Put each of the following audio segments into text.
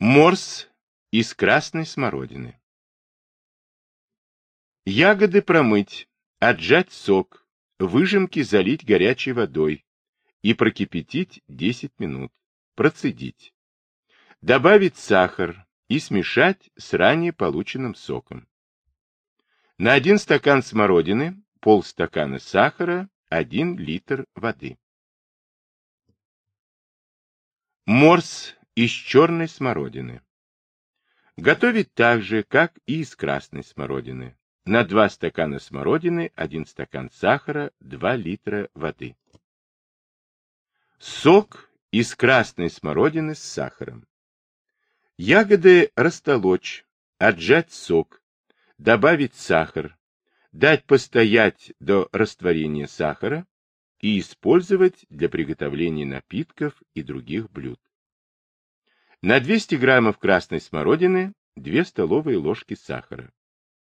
Морс из красной смородины. Ягоды промыть, отжать сок, выжимки залить горячей водой и прокипятить 10 минут, процедить. Добавить сахар и смешать с ранее полученным соком. На 1 стакан смородины полстакана сахара, 1 литр воды. Морс из черной смородины. Готовить так же, как и из красной смородины. На 2 стакана смородины 1 стакан сахара, 2 литра воды. Сок из красной смородины с сахаром. Ягоды растолочь, отжать сок, добавить сахар, дать постоять до растворения сахара и использовать для приготовления напитков и других блюд. На 200 граммов красной смородины 2 столовые ложки сахара.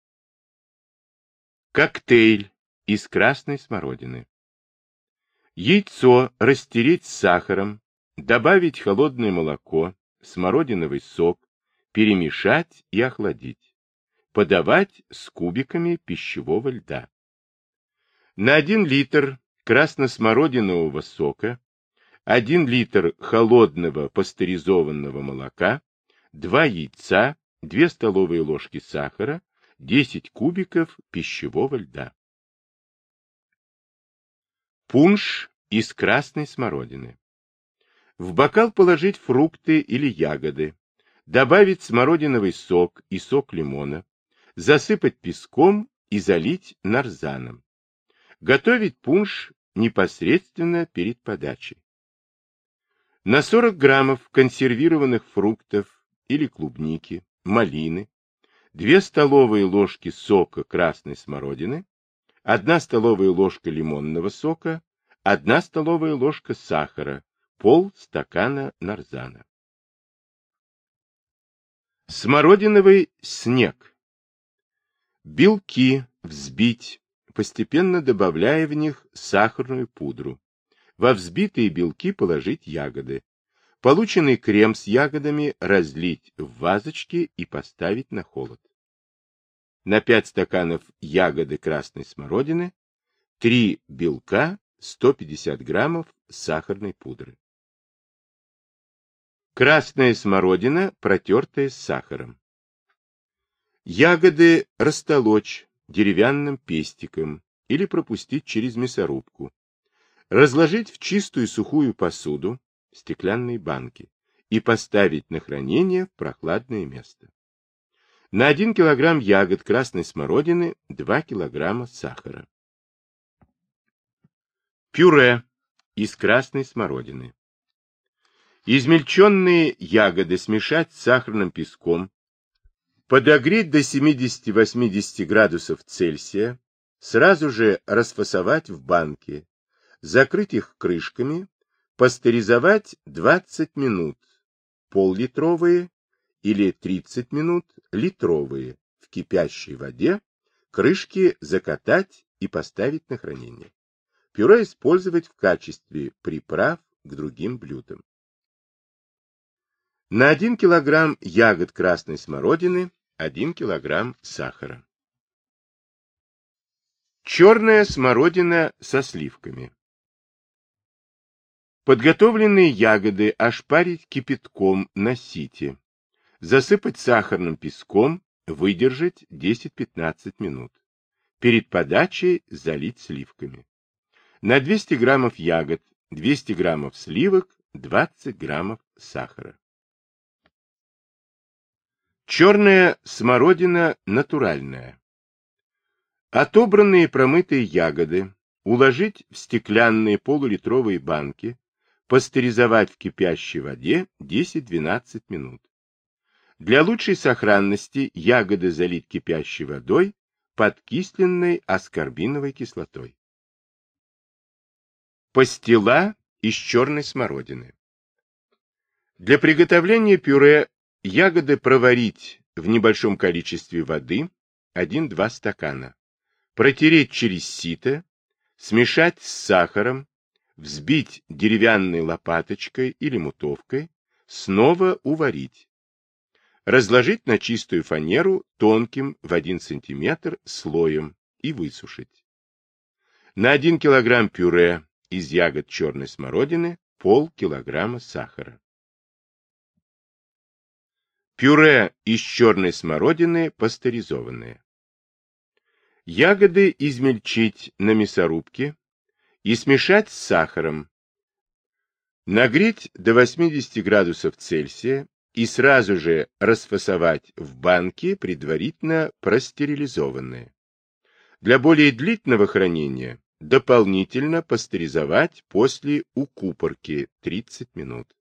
Коктейль из красной смородины. Яйцо растереть с сахаром, добавить холодное молоко, смородиновый сок, перемешать и охладить. Подавать с кубиками пищевого льда. На 1 литр красносмородинового сока 1 литр холодного пастеризованного молока, 2 яйца, 2 столовые ложки сахара, 10 кубиков пищевого льда. Пунш из красной смородины. В бокал положить фрукты или ягоды, добавить смородиновый сок и сок лимона, засыпать песком и залить нарзаном. Готовить пунш непосредственно перед подачей. На 40 граммов консервированных фруктов или клубники, малины, 2 столовые ложки сока красной смородины, 1 столовая ложка лимонного сока, 1 столовая ложка сахара, полстакана нарзана. Смородиновый снег. Белки взбить, постепенно добавляя в них сахарную пудру. Во взбитые белки положить ягоды. Полученный крем с ягодами разлить в вазочки и поставить на холод. На 5 стаканов ягоды красной смородины, 3 белка, 150 граммов сахарной пудры. Красная смородина, протертая с сахаром. Ягоды растолочь деревянным пестиком или пропустить через мясорубку. Разложить в чистую сухую посуду, стеклянные банки, и поставить на хранение в прохладное место. На 1 килограмм ягод красной смородины 2 килограмма сахара. Пюре из красной смородины. Измельченные ягоды смешать с сахарным песком, подогреть до 70-80 градусов Цельсия, сразу же расфасовать в банке, закрыть их крышками, пастеризовать 20 минут, пол-литровые или 30 минут, литровые, в кипящей воде, крышки закатать и поставить на хранение. Пюре использовать в качестве приправ к другим блюдам. На 1 килограмм ягод красной смородины 1 килограмм сахара. Черная смородина со сливками. Подготовленные ягоды ошпарить кипятком на сите, засыпать сахарным песком, выдержать 10-15 минут. Перед подачей залить сливками. На 200 граммов ягод 200 граммов сливок, 20 граммов сахара. Черная смородина натуральная. Отобранные промытые ягоды уложить в стеклянные полулитровые банки, пастеризовать в кипящей воде 10-12 минут. Для лучшей сохранности ягоды залить кипящей водой, подкисленной аскорбиновой кислотой. Пастила из черной смородины. Для приготовления пюре ягоды проварить в небольшом количестве воды 1-2 стакана, протереть через сито, смешать с сахаром, взбить деревянной лопаточкой или мутовкой, снова уварить. разложить на чистую фанеру тонким в 1 см слоем и высушить. На 1 кг пюре из ягод черной смородины полкилограмма сахара. Пюре из черной смородины пастеризованное. Ягоды измельчить на мясорубке и смешать с сахаром. Нагреть до 80 градусов Цельсия и сразу же расфасовать в банки, предварительно простерилизованные. Для более длительного хранения дополнительно пастеризовать после укупорки 30 минут.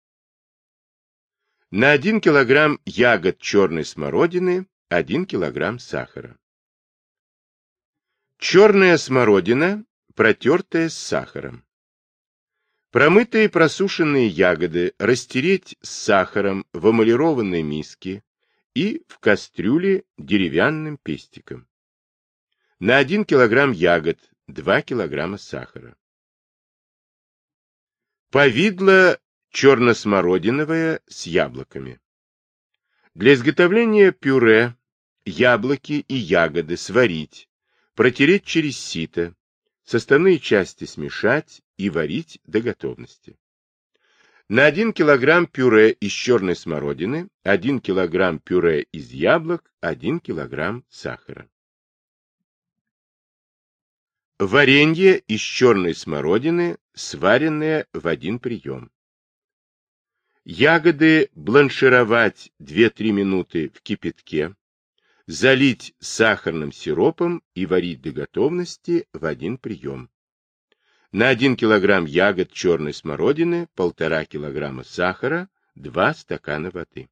На 1 кг ягод черной смородины 1 кг сахара. Черная смородина, протертая с сахаром. Промытые просушенные ягоды растереть с сахаром в эмалированной миске и в кастрюле деревянным пестиком. На 1 кг ягод 2 кг сахара. Повидло черносмородиновое с яблоками. Для изготовления пюре яблоки и ягоды сварить, протереть через сито, составные части смешать и варить до готовности. На 1 кг пюре из черной смородины, 1 кг пюре из яблок, 1 кг сахара. Варенье из черной смородины, сваренное в 1 прием. Ягоды бланшировать 2-3 минуты в кипятке, залить сахарным сиропом и варить до готовности в 1 прием. На 1 кг ягод черной смородины 1,5 кг сахара, 2 стакана воды.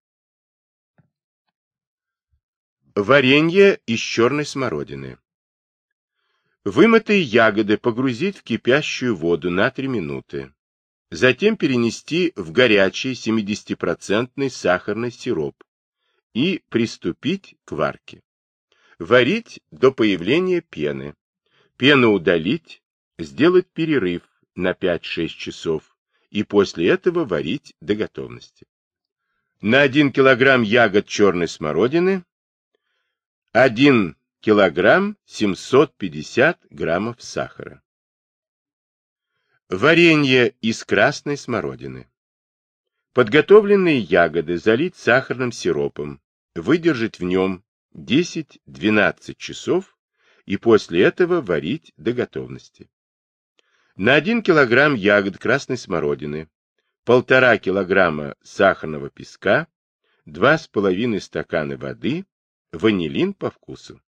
Варенье из черной смородины. Вымытые ягоды погрузить в кипящую воду на 3 минуты. Затем перенести в горячий 70% сахарный сироп и приступить к варке. Варить до появления пены. Пену удалить, сделать перерыв на 5-6 часов и после этого варить до готовности. На 1 кг ягод черной смородины 1 кг 750 граммов сахара. Варенье из красной смородины. Подготовленные ягоды залить сахарным сиропом, выдержать в нем 10-12 часов и после этого варить до готовности. На 1 кг ягод красной смородины 1,5 кг сахарного песка, 2,5 стакана воды, ванилин по вкусу.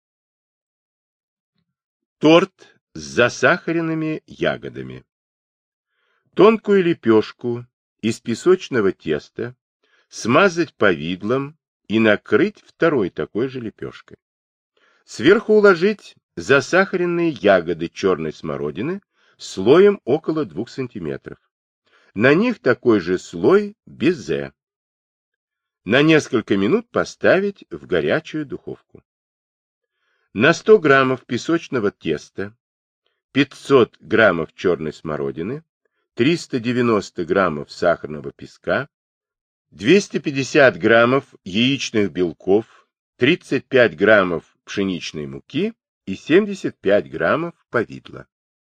Торт с засахаренными ягодами. Тонкую лепешку из песочного теста смазать повидлом и накрыть второй такой же лепешкой. Сверху уложить засахаренные ягоды черной смородины слоем около 2 см. На них такой же слой безе. На несколько минут поставить в горячую духовку. На 100 граммов песочного теста 500 граммов черной смородины, 390 граммов сахарного песка, 250 граммов яичных белков, 35 граммов пшеничной муки и 75 граммов повидла.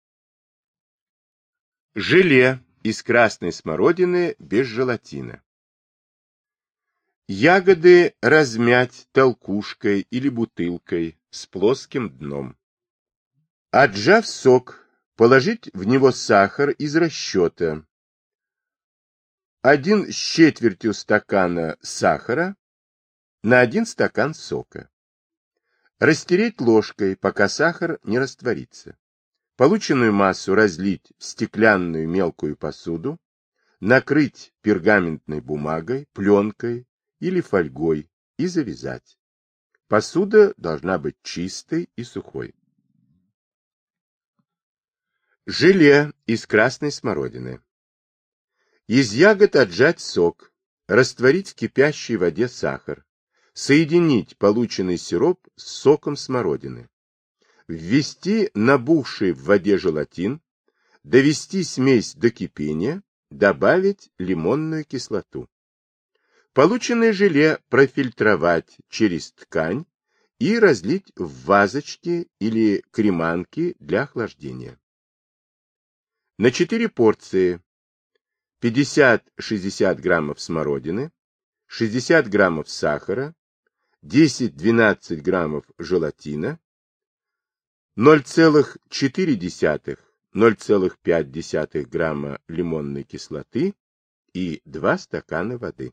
Желе из красной смородины без желатина. Ягоды размять толкушкой или бутылкой с плоским дном. Отжав сок, положить в него сахар из расчета. 1/4 стакана сахара на 1 стакан сока. Растереть ложкой, пока сахар не растворится. Полученную массу разлить в стеклянную мелкую посуду, накрыть пергаментной бумагой, пленкой или фольгой и завязать. Посуда должна быть чистой и сухой. Желе из красной смородины. Из ягод отжать сок, растворить в кипящей воде сахар, соединить полученный сироп с соком смородины, ввести набухший в воде желатин, довести смесь до кипения, добавить лимонную кислоту. Полученное желе профильтровать через ткань и разлить в вазочки или креманки для охлаждения. На 4 порции 50-60 граммов смородины, 60 граммов сахара, 10-12 граммов желатина, 0,4-0,5 грамма лимонной кислоты и 2 стакана воды.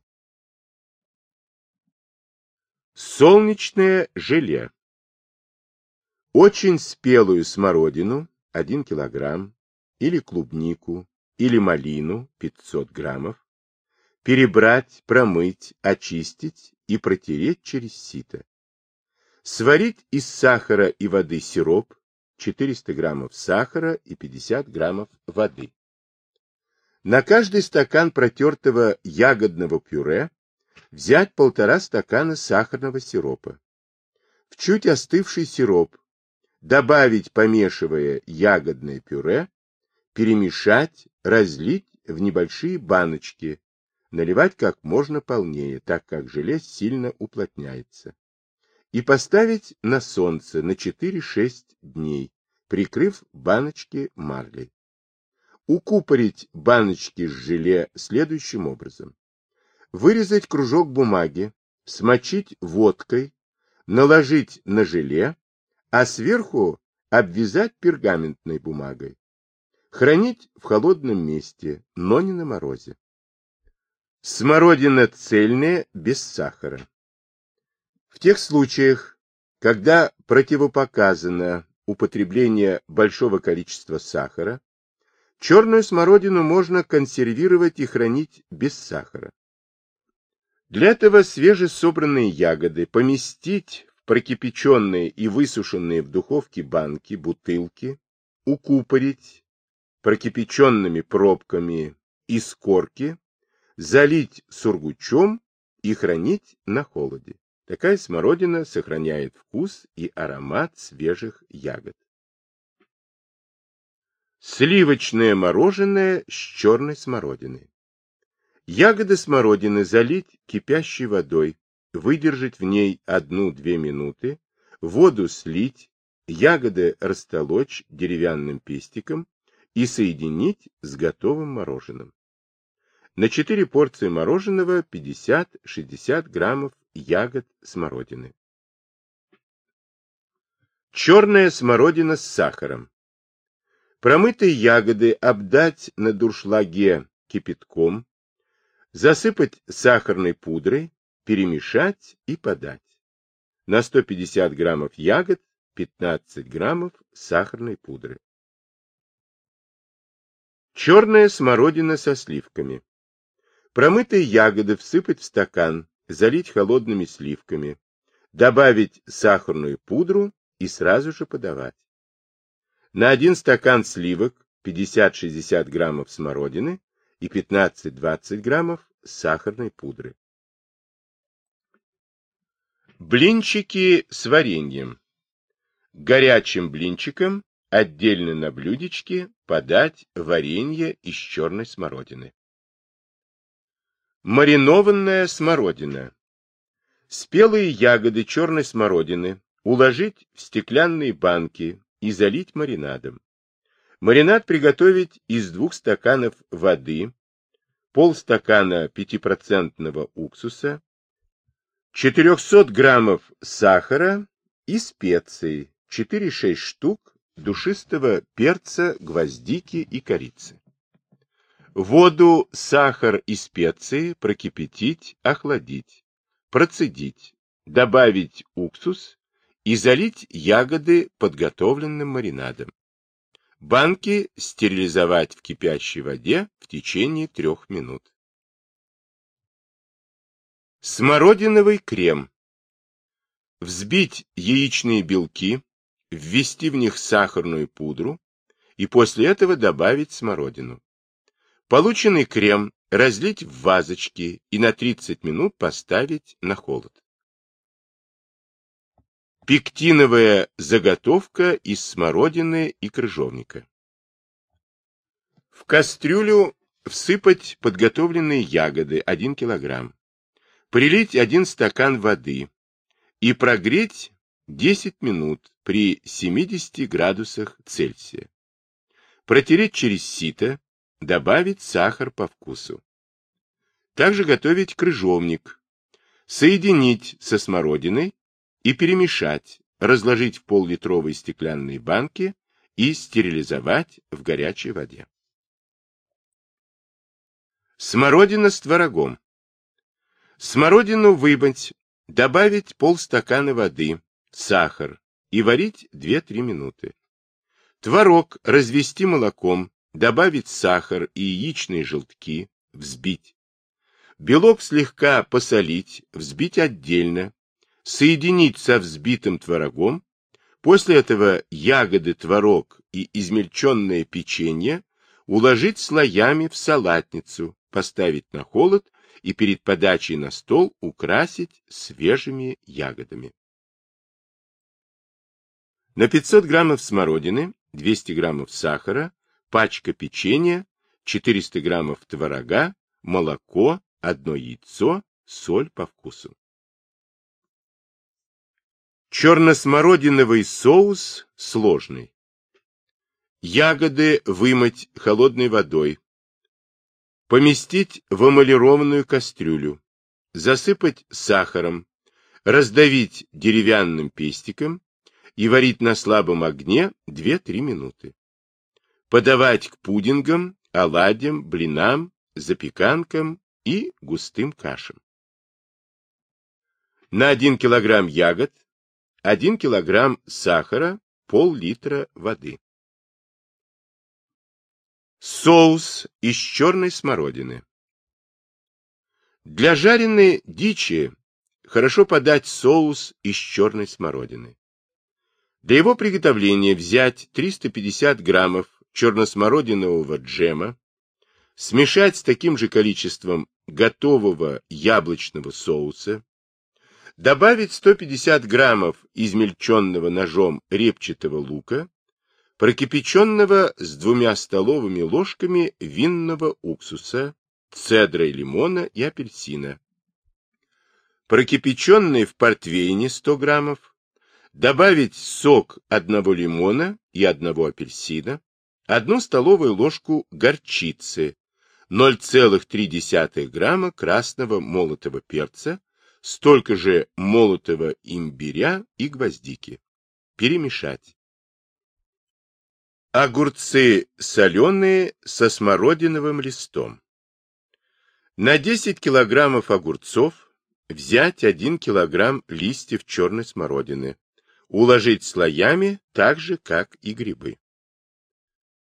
Солнечное желе. Очень спелую смородину 1 килограмм, или клубнику, или малину 500 граммов, перебрать, промыть, очистить и протереть через сито. Сварить из сахара и воды сироп, 400 граммов сахара и 50 граммов воды. На каждый стакан протертого ягодного пюре взять 1,5 стакана сахарного сиропа. В чуть остывший сироп добавить, помешивая ягодное пюре, перемешать, разлить в небольшие баночки, наливать как можно полнее, так как желе сильно уплотняется, и поставить на солнце на 4-6 дней, прикрыв баночки марлей. Укупорить баночки с желе следующим образом. Вырезать кружок бумаги, смочить водкой, наложить на желе, а сверху обвязать пергаментной бумагой. Хранить в холодном месте, но не на морозе. Смородина цельная, без сахара. В тех случаях, когда противопоказано употребление большого количества сахара, черную смородину можно консервировать и хранить без сахара. Для этого свежесобранные ягоды поместить в прокипяченные и высушенные в духовке банки, бутылки, укупорить прокипяченными пробками из корки, залить сургучом и хранить на холоде. Такая смородина сохраняет вкус и аромат свежих ягод. Сливочное мороженое с черной смородиной. Ягоды смородины залить кипящей водой, выдержать в ней 1-2 минуты, воду слить, ягоды растолочь деревянным пестиком и соединить с готовым мороженым. На 4 порции мороженого 50-60 граммов ягод смородины. Черная смородина с сахаром. Промытые ягоды обдать на дуршлаге кипятком, засыпать сахарной пудрой, перемешать и подать. На 150 граммов ягод 15 граммов сахарной пудры. Черная смородина со сливками. Промытые ягоды всыпать в стакан, залить холодными сливками, добавить сахарную пудру и сразу же подавать. На 1 стакан сливок 50-60 граммов смородины и 15-20 граммов сахарной пудры. Блинчики с вареньем. К горячим блинчикам отдельно на блюдечке подать варенье из черной смородины. Маринованная смородина. Спелые ягоды черной смородины уложить в стеклянные банки и залить маринадом. Маринад приготовить из 2 стаканов воды, полстакана 5% уксуса, 400 граммов сахара и специй, 4-6 штук душистого перца, гвоздики и корицы. Воду, сахар и специи прокипятить, охладить, процедить, добавить уксус и залить ягоды подготовленным маринадом. Банки стерилизовать в кипящей воде в течение 3 минут. Смородиновый крем. Взбить яичные белки, ввести в них сахарную пудру и после этого добавить смородину. Полученный крем разлить в вазочки и на 30 минут поставить на холод. Пектиновая заготовка из смородины и крыжовника. В кастрюлю всыпать подготовленные ягоды 1 килограмм. Прилить 1 стакан воды и прогреть 10 минут при 70 градусах Цельсия. Протереть через сито, добавить сахар по вкусу. Также готовить крыжовник. Соединить со смородиной и перемешать, разложить в пол-литровой стеклянной банке и стерилизовать в горячей воде. Смородина с творогом. Смородину вымыть, добавить полстакана воды, сахар и варить 2-3 минуты. Творог развести молоком, добавить сахар и яичные желтки, взбить. Белок слегка посолить, взбить отдельно, соединить со взбитым творогом. После этого ягоды, творог и измельченное печенье уложить слоями в салатницу, поставить на холод и перед подачей на стол украсить свежими ягодами. На 500 граммов смородины, 200 граммов сахара, пачка печенья, 400 граммов творога, молоко, 1 яйцо, соль по вкусу. Черносмородиновый соус сложный. Ягоды вымыть холодной водой. Поместить в эмалированную кастрюлю. Засыпать сахаром. Раздавить деревянным пестиком и варить на слабом огне 2-3 минуты. Подавать к пудингам, оладьям, блинам, запеканкам и густым кашам. На 1 килограмм ягод 1 килограмм сахара, пол-литра воды. Соус из черной смородины. Для жареной дичи хорошо подать соус из черной смородины. Для его приготовления взять 350 граммов черносмородинового джема, смешать с таким же количеством готового яблочного соуса, добавить 150 граммов измельченного ножом репчатого лука, прокипяченного с 2 столовыми ложками винного уксуса, цедрой лимона и апельсина, прокипяченный в портвейне 100 граммов, добавить сок 1 лимона и 1 апельсина, 1 столовую ложку горчицы, 0,3 грамма красного молотого перца, столько же молотого имбиря и гвоздики. Перемешать. Огурцы соленые со смородиновым листом. На 10 килограммов огурцов взять 1 килограмм листьев черной смородины, уложить слоями так же, как и грибы.